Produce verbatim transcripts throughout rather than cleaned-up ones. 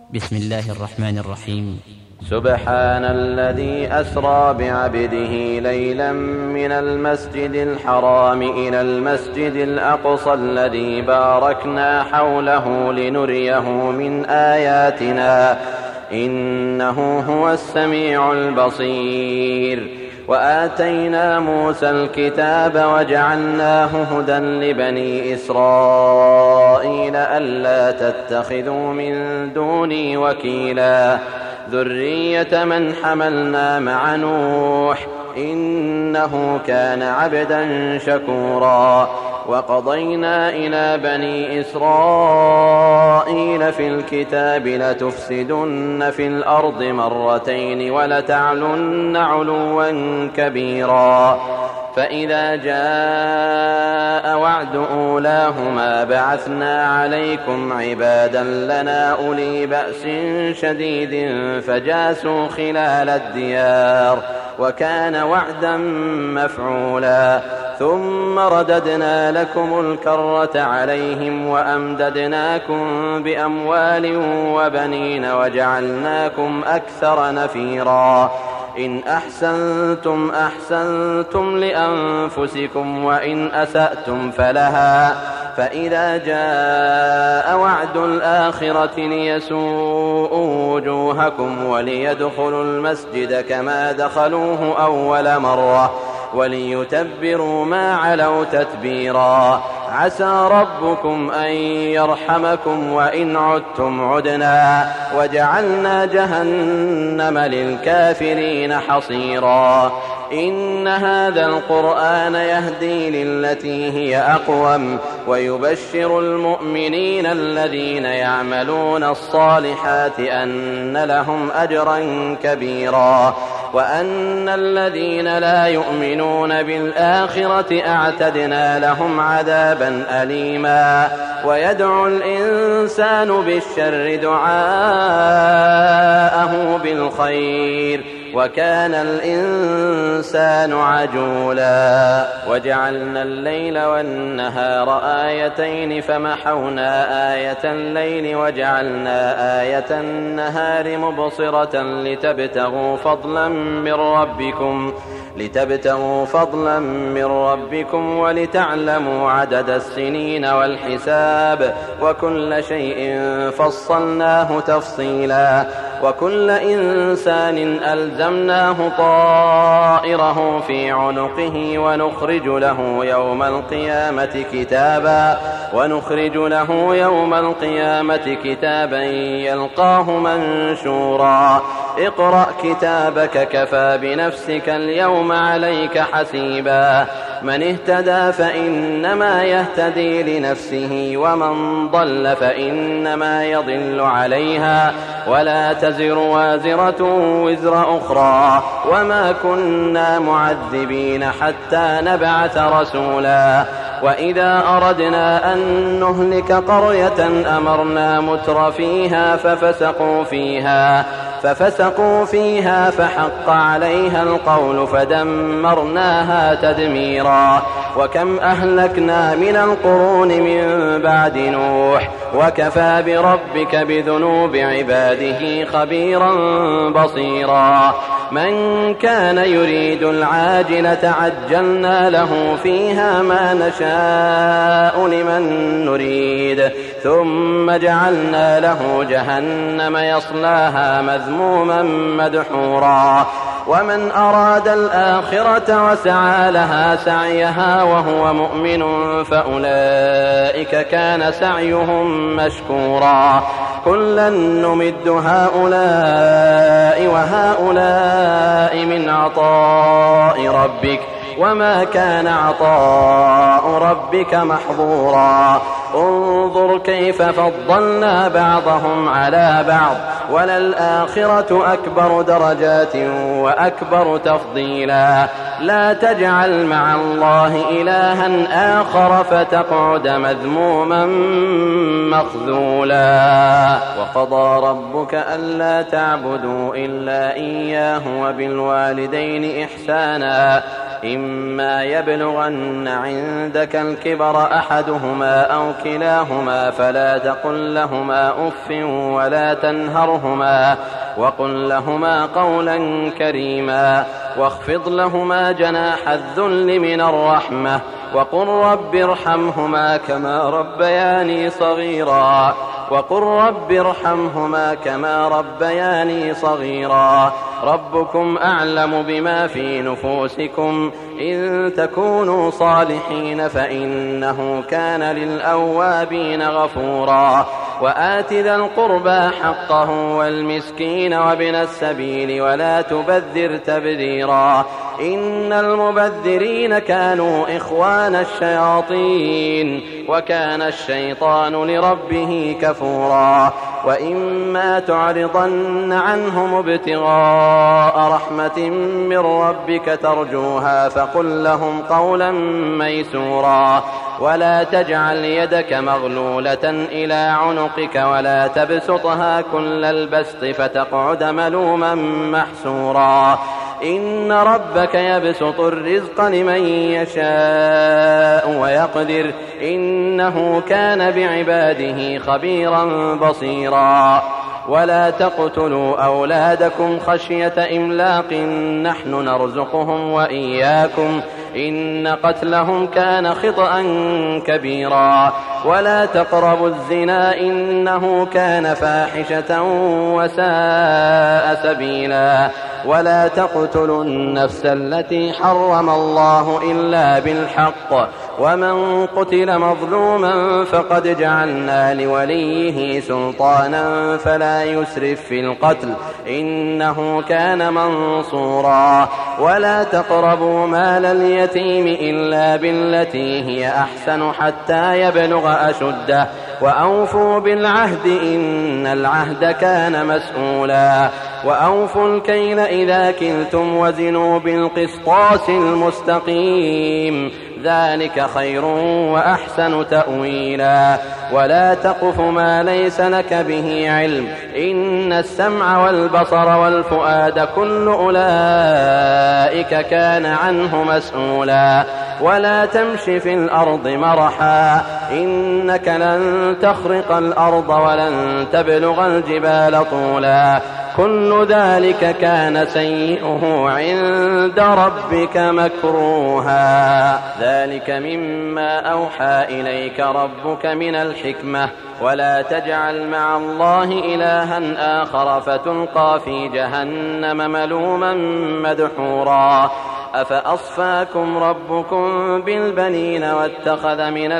بسم الله الرحمن الرحيم. سبحان الذي أسرى بعبده ليلا من المسجد الحرام إلى المسجد الأقصى الذي باركنا حوله لنريه من آياتنا إنه هو السميع البصير. وآتينا موسى الكتاب وجعلناه هدى لبني إسرائيل ألا تتخذوا من دوني وكيلا ذرية من حملنا مع نوح إنه كان عبدا شكورا. وقضينا إلى بني إسرائيل في الكتاب لتفسدن في الأرض مرتين ولتعلن علوا كبيرا. فإذا جاء وعد أولاهما بعثنا عليكم عبادا لنا أولي بأس شديد فجاسوا خلال الديار وكان وعدا مفعولا. ثم رددنا لكم الكرة عليهم وأمددناكم بأموال وبنين وجعلناكم أكثر نفيرا. إن أحسنتم أحسنتم لأنفسكم وإن أسأتم فلها. فإذا جاء وعد الآخرة ليسوءوا وجوهكم وليدخلوا المسجد كما دخلوه أول مرة وليتبروا ما علوا تتبيرا. عسى ربكم أن يرحمكم وإن عدتم عدنا وجعلنا جهنم للكافرين حصيرا. إن هذا القرآن يهدي للتي هي أقوم ويبشر المؤمنين الذين يعملون الصالحات أن لهم أجرا كبيرا وأن الذين لا يؤمنون بالآخرة أعتدنا لهم عذابا أليما. ويدعو الإنسان بالشر دعاءه بالخير وكان الإنسان عجولا. وجعلنا الليل والنهار آيتين فمحونا آية الليل وجعلنا آية النهار مبصرة لتبتغوا فضلا من ربكم لتبتغوا فضلا من ربكم ولتعلموا عدد السنين والحساب وكل شيء فصلناه تفصيلا. وكل إنسان ألزمناه طائره في عنقه ونخرج له يوم القيامة كتابا ونخرج له يوم القيامة كتابا يلقاه منشورا. اقرأ كتابك كفى بنفسك اليوم عليك حسيبا. من اهتدى فإنما يهتدي لنفسه ومن ضل فإنما يضل عليها ولا تزر وازرة وزر أخرى وما كنا معذبين حتى نبعث رسولا. وإذا أردنا أن نهلك قرية أمرنا متر فيها ففسقوا فيها ففسقوا فيها فحق عليها القول فدمرناها تدميرا. وكم أهلكنا من القرون من بعد نوح وكفى بربك بذنوب عباده خبيرا بصيرا. من كان يريد العاجلة عجلنا له فيها ما نشاء لمن نريد ثم جعلنا له جهنم يصلاها مذموما مدحورا. ومن أراد الآخرة وسعى لها سعيها وهو مؤمن فأولئك كان سعيهم مشكورا. كلا نمد هؤلاء وهؤلاء من عطاء ربك وما كان عطاء ربك محظورا. انظر كيف فضلنا بعضهم على بعض وللآخرة أكبر درجات وأكبر تفضيلا. لا تجعل مع الله إلها آخر فتقعد مذموما مخذولا. وقضى ربك ألا تعبدوا إلا إياه وبالوالدين إحسانا إما يبلغن عندك الكبر أحدهما أو كلاهما فلا تقل لهما أف ولا تنهرهما وقل لهما قولا كريما واخفض لهما جناح الذل من الرحمة وقل رب ارحمهما كما ربياني صغيرا وقل رب ارحمهما كما ربياني صغيرا ربكم أعلم بما في نفوسكم إن تكونوا صالحين فإنه كان للأوابين غفورا وآت ذا القربى حقه والمسكين وابن السبيل ولا تبذر تبذيرا إن المبذرين كانوا إخوان الشياطين وكان الشيطان لربه كفورا وإما تعرضن عنهم ابتغاء رحمة من ربك ترجوها فقل لهم قولا ميسورا ولا تجعل يدك مغلولة إلى عنقك ولا تبسطها كل البسط فتقعد ملوما محسورا إن ربك يبسط الرزق لمن يشاء ويقدر إنه كان بعباده خبيرا بصيرا ولا تقتلوا أولادكم خشية إملاق نحن نرزقهم وإياكم إن قتلهم كان خطأ كبيرا ولا تقربوا الزنا إنه كان فاحشة وساء سبيلا ولا تقتلوا النفس التي حرم الله إلا بالحق ومن قتل مظلوما فقد جعلنا لوليه سلطانا فلا يسرف في القتل إنه كان منصورا ولا تقربوا مال اليتيم إلا بالتي هي أحسن حتى يبلغ أشده وأوفوا بالعهد إن العهد كان مسؤولا وأوفوا الكيل إذا كلتم وزنوا بالقسطاس المستقيم ذلك خير وأحسن تأويلا ولا تقف ما ليس لك به علم إن السمع والبصر والفؤاد كل أولئك كان عنه مسؤولا ولا تمش في الأرض مرحا إنك لن تخرق الأرض ولن تبلغ الجبال طولا كل ذلك كان سيئه عند ربك مكروها ذلك مما أوحى إليك ربك من الحكمة ولا تجعل مع الله إلها آخر فتلقى في جهنم ملوما مدحورا أفأصفاكم ربكم بالبنين واتخذ من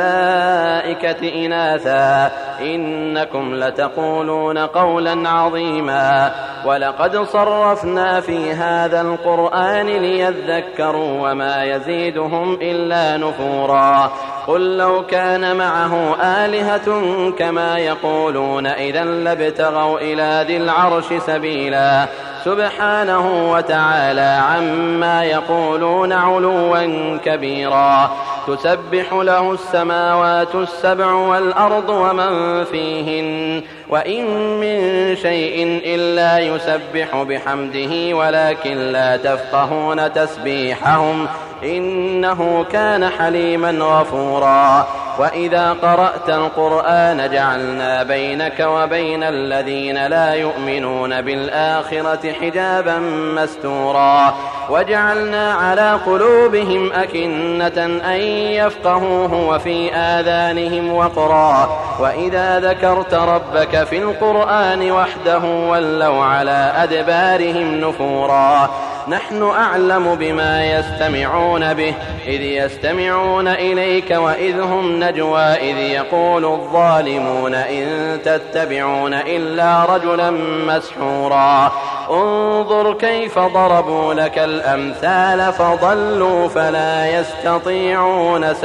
الملائكة إناثا إنكم لتقولون قولا عظيما ولقد صرفنا في هذا القرآن ليذكروا وما يزيدهم إلا نفورا قل لو كان معه آلهة كما يقولون إذا لابتغوا إلى ذي العرش سبيلا سبحانه وتعالى عما يقولون علوا كبيرا تسبح له السماوات السبع والأرض ومن فيهن وإن من شيء إلا يسبح بحمده ولكن لا تفقهون تسبيحهم إنه كان حليما غفورا وإذا قرأت القرآن جعلنا بينك وبين الذين لا يؤمنون بالآخرة حجابا مستورا وجعلنا على قلوبهم أكنة أن يفقهوه وفي آذانهم وقرا وإذا ذكرت ربك في القرآن وحده ولوا على أدبارهم نفورا نحن أعلم بما يستمعون به إذ يستمعون إليك وإذ هم نجوى إذ يقول الظالمون إن تتبعون إلا رجلا مسحورا انظر كيف ضربوا لك الأمثال فضلوا فلا يستطيعون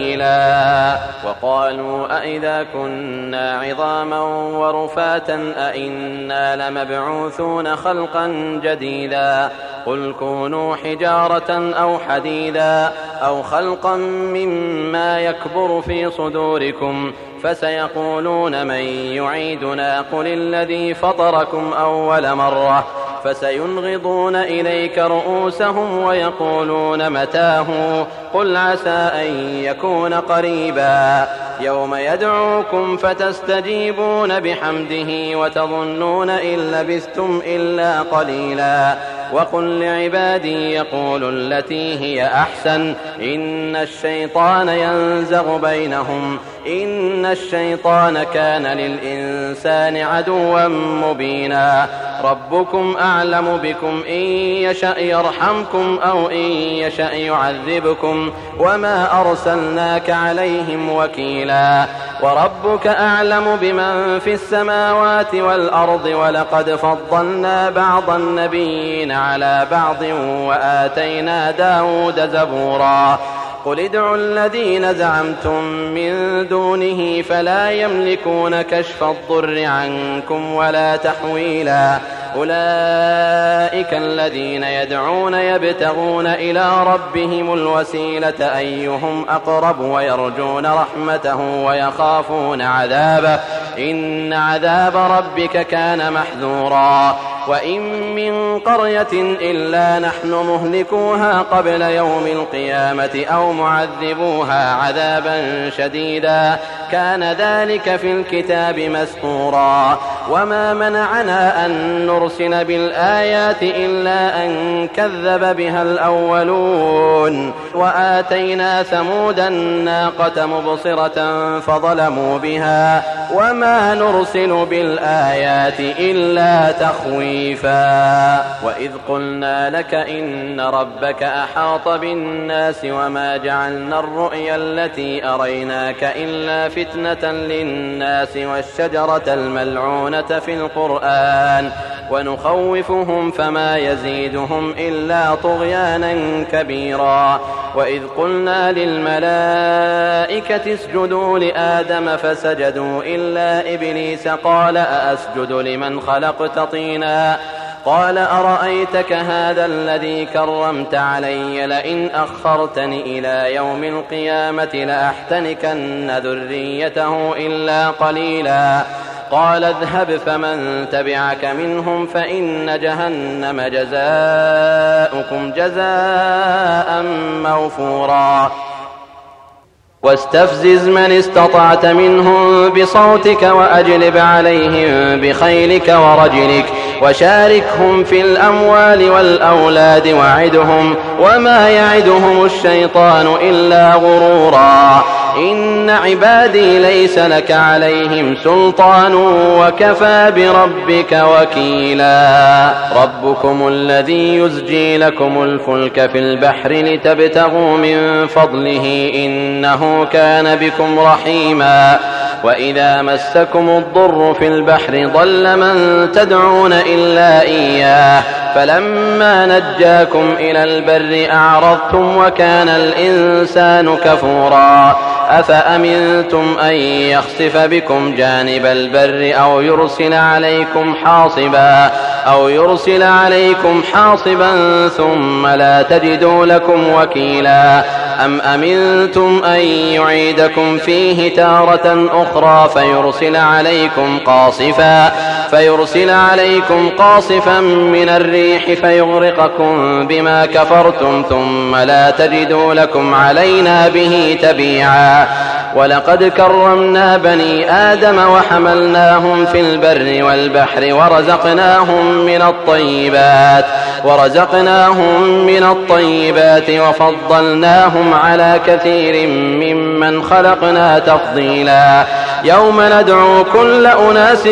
سبيلا وقالوا أئذا كنا عظاما ورفاتا أئنا لمبعوثون خلقا جديدا قل كونوا حجارة أو حديدا أو خلقا مما يكبر في صدوركم فسيقولون من يعيدنا قل الذي فطركم أول مرة فسينغضون إليك رؤوسهم ويقولون متاه قل عسى أن يكون قريبا يوم يدعوكم فتستجيبون بحمده وتظنون إن لبثتم إلا قليلا وقل لعبادي يقولوا التي هي أحسن إن الشيطان ينزغ بينهم إن الشيطان كان للإنسان عدوا مبينا ربكم أعلم بكم إن يشأ يرحمكم أو إن يشأ يعذبكم وما أرسلناك عليهم وكيلا وربك أعلم بمن في السماوات والأرض ولقد فضلنا بعض النبيين على بعض وآتينا داود زبورا قل ادعوا الذين زعمتم من دونه فلا يملكون كشف الضر عنكم ولا تحويلا أولئك الذين يدعون يبتغون إلى ربهم الوسيلة أيهم أقرب ويرجون رحمته ويخافون عذابه إن عذاب ربك كان محذورا وإن من قرية إلا نحن مهلكوها قبل يوم القيامة أو معذبوها عذابا شديدا كان ذلك في الكتاب مسطورا وما منعنا أن نرسل بالآيات إلا أن كذب بها الأولون وآتينا ثمود الناقة مبصرة فظلموا بها وما نرسل بالآيات إلا تخويفا وإذ قلنا لك إن ربك أحاط بالناس وما جعلنا الرؤيا التي أريناك إلا فتنة للناس والشجرة الملعونة في القرآن ونخوفهم فما يزيدهم إلا طغيانا كبيرا وإذ قلنا للملائكة اسجدوا لآدم فسجدوا إلا إبليس قال أأسجد لمن خلقت طينا قال أرأيتك هذا الذي كرمت علي لئن أخرتني إلى يوم القيامة لأحتنكن ذريته إلا قليلا قال اذهب فمن تبعك منهم فإن جهنم جزاؤكم جزاء موفورا واستفزز من استطعت منهم بصوتك وأجلب عليهم بخيلك ورجلك وشاركهم في الأموال والأولاد وعدهم وما يعدهم الشيطان إلا غرورا إن عبادي ليس لك عليهم سلطان وكفى بربك وكيلا ربكم الذي يزجي لكم الفلك في البحر لتبتغوا من فضله إنه كان بكم رحيما وإذا مسكم الضر في البحر ضل من تدعون إلا إياه فلما نجاكم إلى البر أعرضتم وكان الإنسان كفورا أفأمنتم أن يخسف بكم جانب البر أو يرسل عليكم حاصبا أو يرسل عليكم حاصبا ثم لا تجدوا لكم وكيلا أم أمنتم أن يعيدكم فيه تارة أخرى فيرسل عليكم قاصفا فيرسل عليكم قاصفا من الريح فيغرقكم بما كفرتم ثم لا تجدوا لكم علينا به تبيعا ولقد كرمنا بني آدم وحملناهم في البر والبحر ورزقناهم من الطيبات ورزقناهم من الطيبات وفضلناهم على كثير ممن خلقنا تفضيلا يوم ندعو كل أناس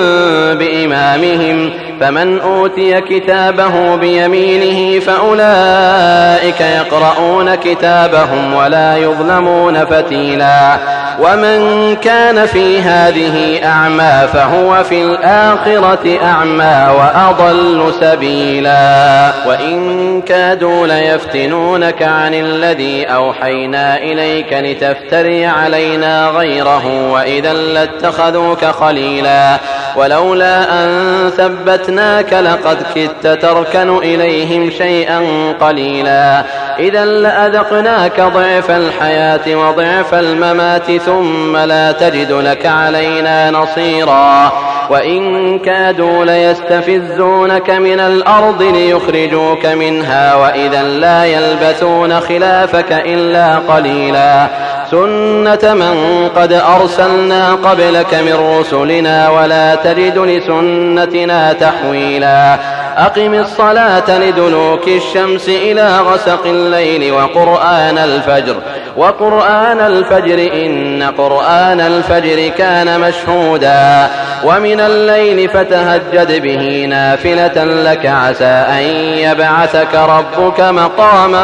بإمامهم فمن أوتي كتابه بيمينه فأولئك يقرؤون كتابهم ولا يظلمون فتيلا ومن كان في هذه أعمى فهو في الآخرة أعمى وأضل سبيلا وإن كادوا ليفتنونك عن الذي أوحينا إليك لتفتري علينا غيره وإذا وإذا لاتخذوك خليلا ولولا أن ثبتناك لقد كدت تركن إليهم شيئا قليلا إذا لأذقناك ضعف الحياة وضعف الممات ثم لا تجد لك علينا نصيرا وإن كادوا ليستفزونك من الأرض ليخرجوك منها وإذا لا يلبثون خلافك إلا قليلا سنة من قد أرسلنا قبلك من رسلنا ولا تجد لسنتنا تحويلا أقم الصلاة لدلوك الشمس إلى غسق الليل وقرآن الفجر وقرآن الفجر إن قرآن الفجر كان مشهودا ومن الليل فتهجد به نافلة لك عسى أن يبعثك ربك مقاما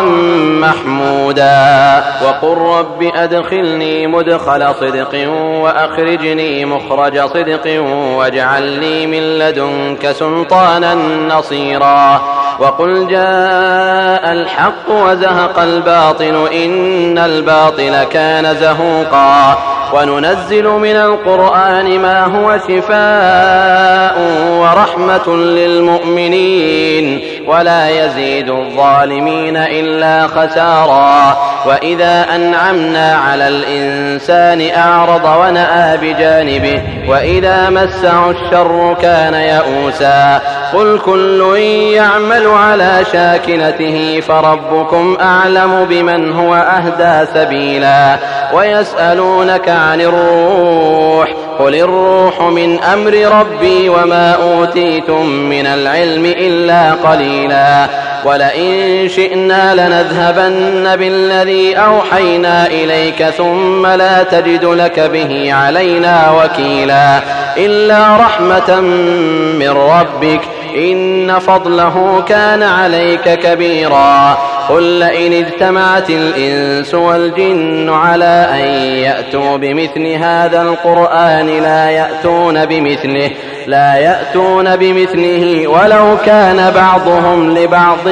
محمودا وقل رب أدخلني مدخل صدق وأخرجني مخرج صدق واجعل لي من لدنك سلطانا نصيرا وقل جاء الحق وزهق الباطل إن الباطل كان زهوقا وننزل من القرآن ما هو شفاء ورحمة للمؤمنين ولا يزيد الظالمين إلا خسارا وإذا أنعمنا على الإنسان أعرض ونأى بجانبه وإذا مسه الشر كان يئوسا قل كل يعمل على شاكلته فربكم أعلم بمن هو أهدى سبيلا ويسألونك عن الروح قل الروح من أمر ربي وما أوتيتم من العلم إلا قليلا ولئن شئنا لنذهبن بالذي أوحينا إليك ثم لا تجد لك به علينا وكيلا إلا رحمة من ربك إن فضله كان عليك كبيرا قل لئن اجتمعت الإنس والجن على أن يأتوا بمثل هذا القرآن لا يأتون بمثله لا يأتون بمثله ولو كان بعضهم لبعض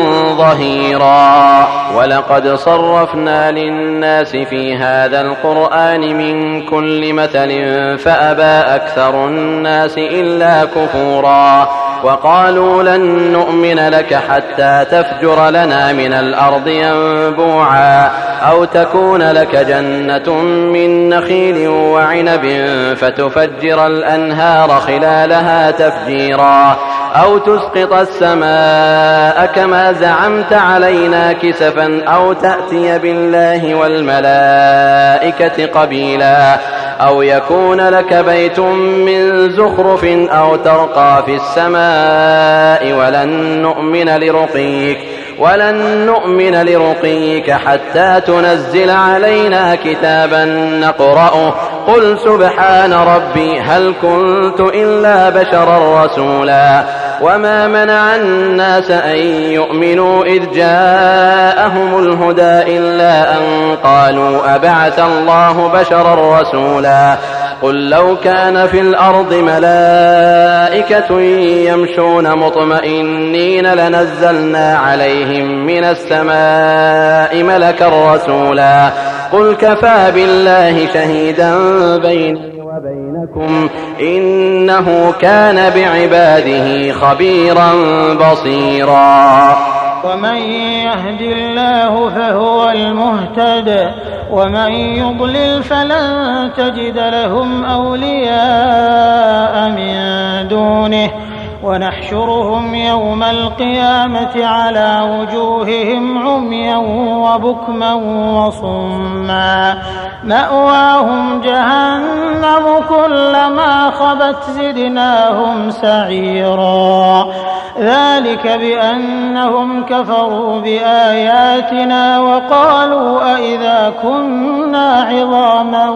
ظهيرا ولقد صرفنا للناس في هذا القرآن من كل مثل فأبى أكثر الناس إلا كفورا وقالوا لن نؤمن لك حتى تفجر لنا من الأرض ينبوعا أو تكون لك جنة من نخيل وعنب فتفجر الأنهار خلالها تفجيرا أو تسقط السماء كما زعمت علينا كسفا أو تأتي بالله والملائكة قبيلا أو يكون لك بيت من زخرف أو ترقى في السماء ولن نؤمن لرقيك ولن نؤمن لرقيك حتى تنزل علينا كتابا نقرأه قل سبحان ربي هل كنت إلا بشرا رسولا وما منع الناس أن يؤمنوا إذ جاءهم الهدى إلا أن قالوا أبعث الله بشرا رسولا قل لو كان في الأرض ملائكة يمشون مطمئنين لنزلنا عليهم من السماء ملكا رسولا قل كفى بالله شهيدا بيني وبينكم إنه كان بعباده خبيرا بصيرا ومن يهد الله فهو المهتد ومن يضلل فلن تجد لهم أولياء من دونه ونحشرهم يوم القيامة على وجوههم عميا وبكما وصما مأواهم جهنم كلما خبت زدناهم سعيرا ذلك بأنهم كفروا بآياتنا وقالوا أئذا كنا عظاما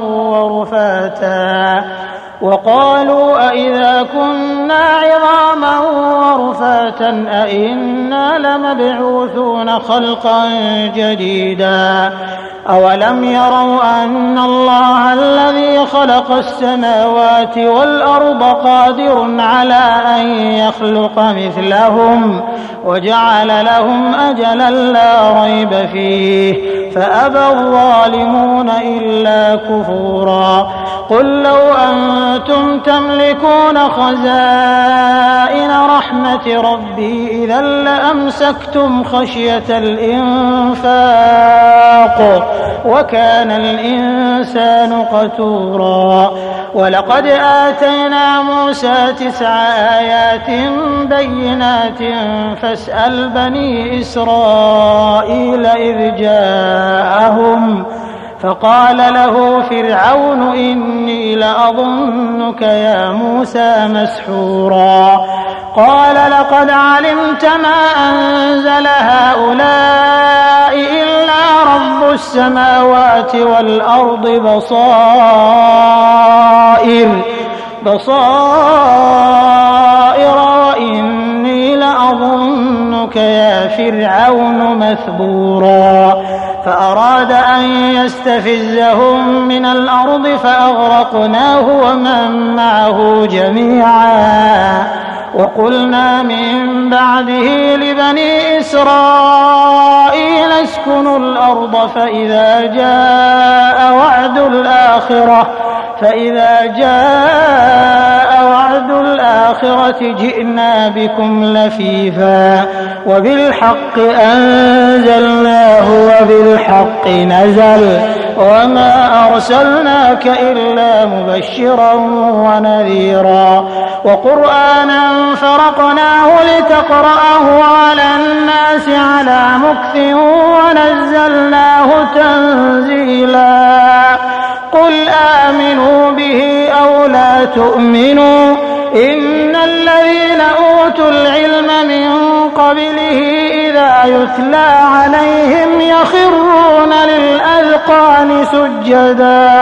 ورفاتا وقالوا أئذا كنا عظاما ورفاتا أئنا لمبعوثون خلقا جديدا أولم يروا أن الله الذي خلق السماوات والأرض قادر على أن يخلق مثلهم وجعل لهم أجلا لا ريب فيه فأبى الظالمون إلا كفورا قل لو أنتم تملكون خزائن رحمة ربي إذا لأمسكتم خشية الإنفاق وكان الإنسان قتورا ولقد آتينا موسى تسع آيات بينات فاسأل بني إسرائيل إذ جاءهم فقال له فرعون إني لأظنك يا موسى مسحورا قال لقد علمت ما أنزل هؤلاء إلا رب السماوات والأرض بصائر بصائر وإني لأظنك يا فرعون مثبورا فأراد أن يستفزهم من الأرض فأغرقناه ومن معه جميعا وقلنا من بعده لبني إسرائيل اسكنوا الأرض فإذا جاء وعد الآخرة فإذا جاء وعد الآخرة جئنا بكم لفيفا وبالحق أنزلناه وبالحق نزل وما أرسلناك إلا مبشرا ونذيرا وقرآنا فرقناه لتقرأه على الناس على مكث ونزلناه تنزيلا قل آمنوا به أو لا تؤمنوا إن الذين أوتوا العلم من قبله إذا يتلى عليهم يخرون للأذقان سجدا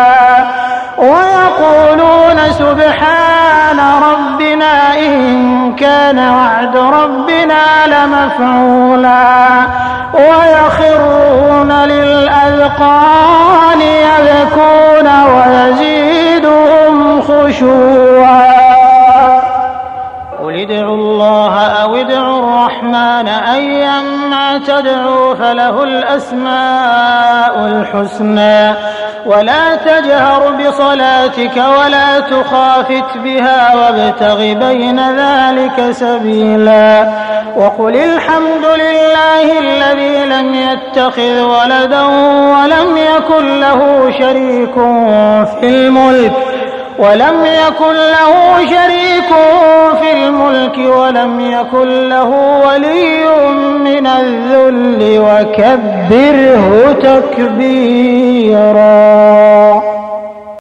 ويقولون سبحان ربنا إن كان وعد ربنا لمفعولا ويخرون للأذقان يبكون ويزيدهم خشوعا قل ادعوا الله أو ادعوا الرحمن أيما تدعوا فله الأسماء الحسنى ولا تجهر بصلاتك ولا تخافت بها وابتغ بين ذلك سبيلا وقل الحمد لله الذي لم يتخذ ولدا ولم يكن له شريك في الملك ولم يكن له شريك في الملك ولم يكن له ولي من الذل وكبره تكبيرا.